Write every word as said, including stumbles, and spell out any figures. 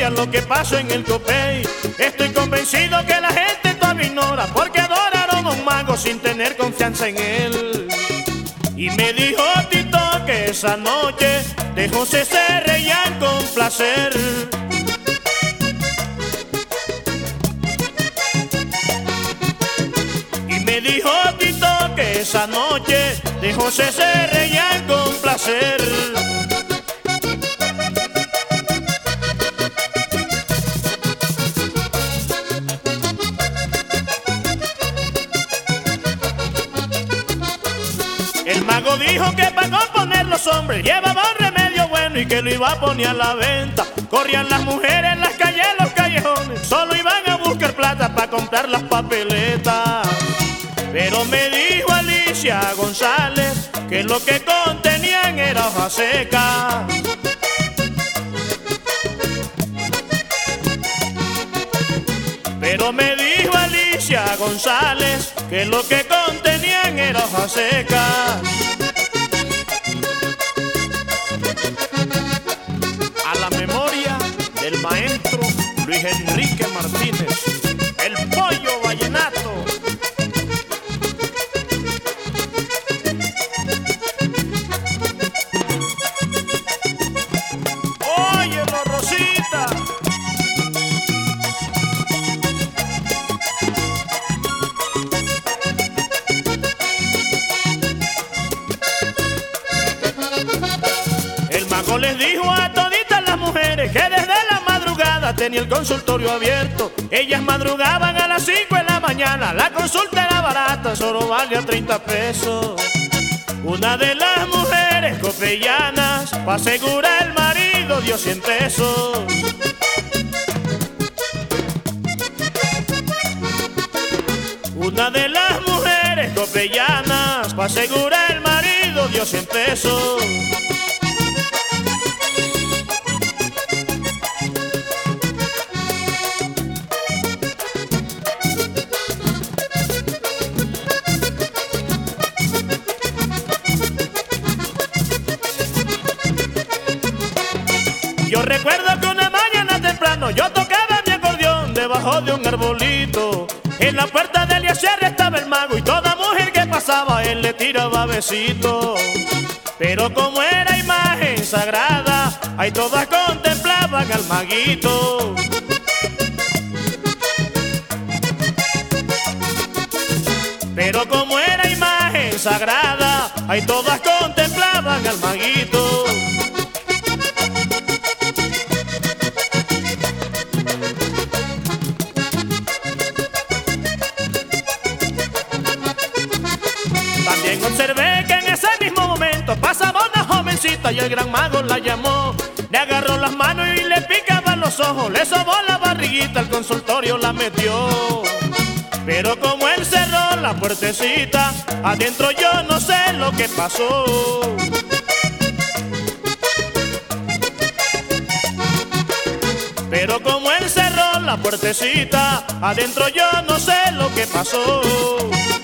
historia lo que pasó en el Copey. Estoy convencido que la gente todavía ignora, porque adoraron a un mago sin tener confianza en él. Y me dijo Tito que esa noche de José se reían con placer. Y me dijo Tito que esa noche de José se reían con placer. El mago dijo que para componer los hombres llevaba un remedio bueno y que lo iba a poner a la venta. Corrían las mujeres en las calles, en los callejones, solo iban a buscar plata para comprar las papeletas. Pero me dijo Alicia González que lo que contenían era hoja seca. Pero me dijo Alicia González que lo que contenían era hoja seca. A la memoria del maestro Luis Enrique Martínez, el pollo vallenato. Óyelo, Rosita. El mago les dijo a toditas las mujeres que desde la madrugada tenía el consultorio abierto. Ellas madrugaban a las cinco de la mañana, la consulta era barata, solo valía treinta pesos. Una de las mujeres copellanas, pa' asegurar el marido, dio cien pesos. Una de las mujeres copellanas, pa' asegurar el marido, dio cien pesos. Yo recuerdo que una mañana temprano yo tocaba mi acordeón debajo de un arbolito. En la puerta del Eliezer estaba el mago y toda mujer que pasaba él le tiraba besitos. Pero como era imagen sagrada, ahí todas contemplaban al maguito. Pero como era imagen sagrada, ahí todas contemplaban al maguito. También observé que en ese mismo momento pasaba una jovencita y el gran mago la llamó. Le agarró las manos y le picaban los ojos, le sobó la barriguita, al consultorio la metió. Pero como él cerró la puertecita, adentro yo no sé lo que pasó. Pero como él cerró la puertecita, adentro yo no sé lo que pasó.